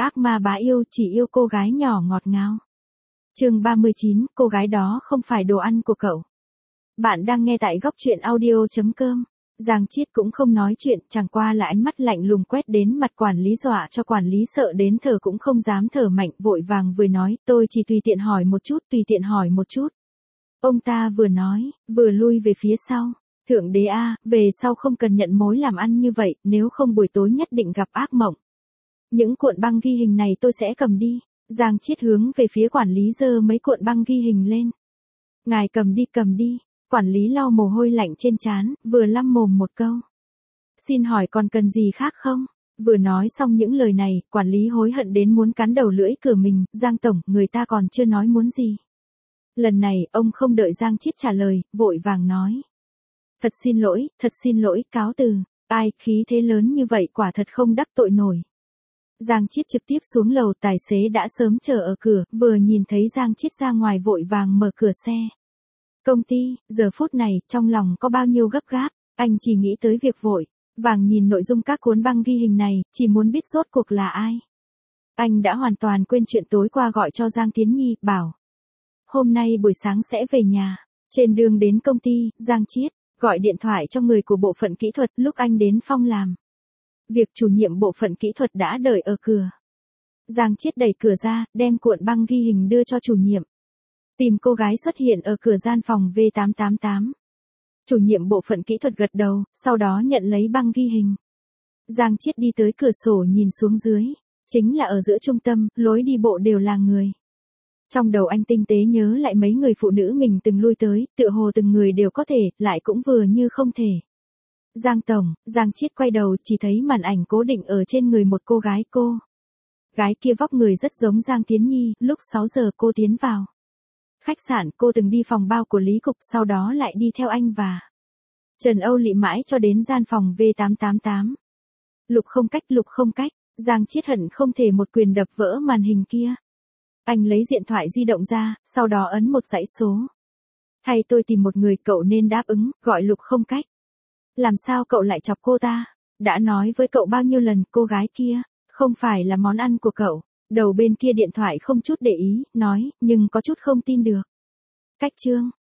ác ma bá yêu chỉ yêu cô gái nhỏ ngọt ngào. Chương 39, cô gái đó không phải đồ ăn của cậu. Bạn đang nghe tại góc truyện audio.com. Giang Chiết cũng không nói chuyện, chẳng qua là ánh mắt lạnh lùng quét đến mặt quản lý, dọa cho quản lý sợ đến thở cũng không dám thở mạnh, vội vàng vừa nói, tôi chỉ tùy tiện hỏi một chút. Ông ta vừa nói, vừa lui về phía sau. Thượng đế a, về sau không cần nhận mối làm ăn như vậy, nếu không buổi tối nhất định gặp ác mộng. Những cuộn băng ghi hình này tôi sẽ cầm đi. Giang Chiết hướng về phía quản lý giơ mấy cuộn băng ghi hình lên. Ngài cầm đi. Quản lý lau mồ hôi lạnh trên trán, vừa lăm mồm một câu. Xin hỏi còn cần gì khác không? Vừa nói xong những lời này, quản lý hối hận đến muốn cắn đầu lưỡi cửa mình, Giang tổng, người ta còn chưa nói muốn gì. Lần này, ông không đợi Giang Chiết trả lời, vội vàng nói. Thật xin lỗi, cáo từ. Ai, khí thế lớn như vậy quả thật không đắc tội nổi. Giang Chiết trực tiếp xuống lầu, tài xế đã sớm chờ ở cửa, vừa nhìn thấy Giang Chiết ra ngoài vội vàng mở cửa xe. Công ty, giờ phút này, trong lòng có bao nhiêu gấp gáp, anh chỉ nghĩ tới việc vội vàng nhìn nội dung các cuốn băng ghi hình này, chỉ muốn biết rốt cuộc là ai. Anh đã hoàn toàn quên chuyện tối qua gọi cho Giang Tiến Nhi, bảo hôm nay buổi sáng sẽ về nhà. Trên đường đến công ty, Giang Chiết gọi điện thoại cho người của bộ phận kỹ thuật. Lúc anh đến phòng làm việc, chủ nhiệm bộ phận kỹ thuật đã đợi ở cửa. Giang Chiết đẩy cửa ra, đem cuộn băng ghi hình đưa cho chủ nhiệm. Tìm cô gái xuất hiện ở cửa gian phòng V888. Chủ nhiệm bộ phận kỹ thuật gật đầu, sau đó nhận lấy băng ghi hình. Giang Chiết đi tới cửa sổ nhìn xuống dưới. Chính là ở giữa trung tâm, lối đi bộ đều là người. Trong đầu anh tinh tế nhớ lại mấy người phụ nữ mình từng lui tới, tựa hồ từng người đều có thể, lại cũng vừa như không thể. Giang tổng, Giang Chiết quay đầu chỉ thấy màn ảnh cố định ở trên người một cô gái. Cô gái kia vóc người rất giống Giang Tiến Nhi. Lúc 6 giờ cô tiến vào khách sạn, cô từng đi phòng bao của Lý Cục, sau đó lại đi theo anh và Trần Âu Lị mãi cho đến gian phòng V888. Lục không cách, Giang Chiết hận không thể một quyền đập vỡ màn hình kia. Anh lấy điện thoại di động ra, sau đó ấn một dãy số. Thay tôi tìm một người, cậu nên đáp ứng, gọi Lục không cách. Làm sao cậu lại chọc cô ta? Đã nói với cậu bao nhiêu lần, cô gái kia không phải là món ăn của cậu. Đầu bên kia điện thoại không chút để ý, nói, nhưng có chút không tin được. Cách chương